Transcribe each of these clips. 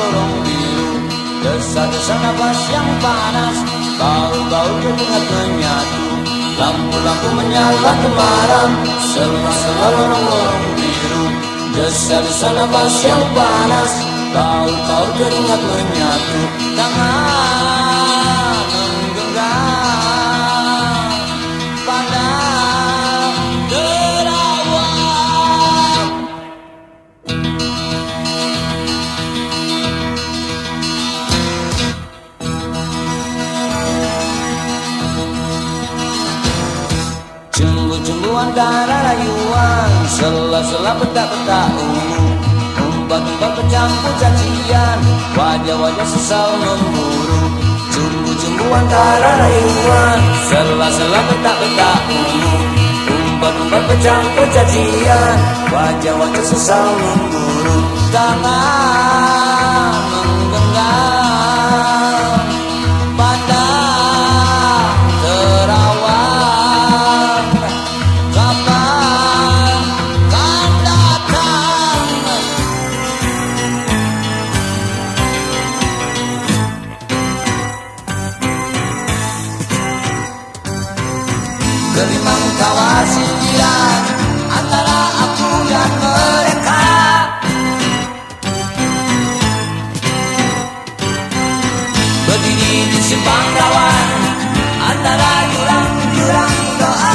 lorong biru. Desa-desa nafas yang panas, bau-bau keringat menyatu. Lampu-lampu menyala temaram, sela-sela lorong-lorong biru. Desa-desa nafas yang panas, bau-bau keringat menyatu. Tangan menggenggam pada terawang. Cumbu-cumbu antara rayuan, sela-sela petak-petak ungu. Umpat-umpat bercampur cacian, wajah-wajah sesal memburu. Cumbu-cumbu antara rayuan, sela-sela petak-petak ungu. Umpat-umpat bercampur cacian, wajah-wajah sesal memburu. Tangan menggenggam pada terawang. Kapan kan datang? Gerimang tawa sindiran antara aku dan mereka. Berdiri di simpang rawan antara jurang-jurang doa.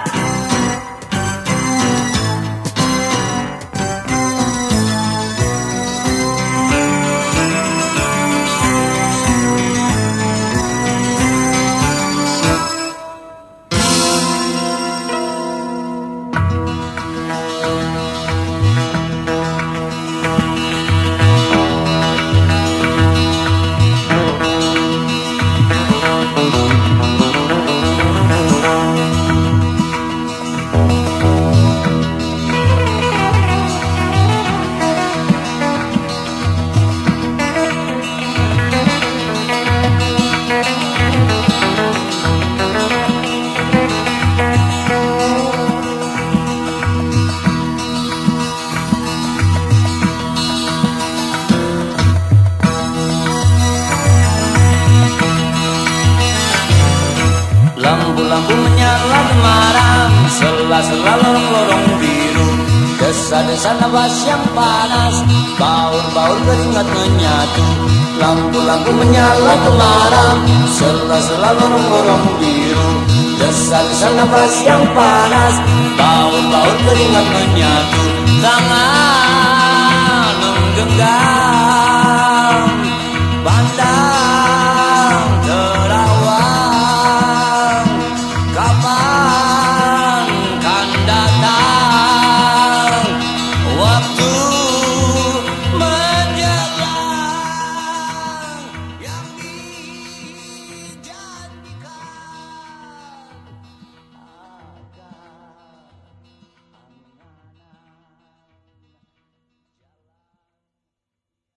Lampu-lampu menyala temaram, sela-sela lorong-lorong biru. Desa-desa nafas yang panas, baur-baur keringat menyatu. Lampu-lampu menyala temaram, sela-sela lorong-lorong biru. Desa-desa nafas yang panas, baur-baur keringat menyatu. Tangan menggenggam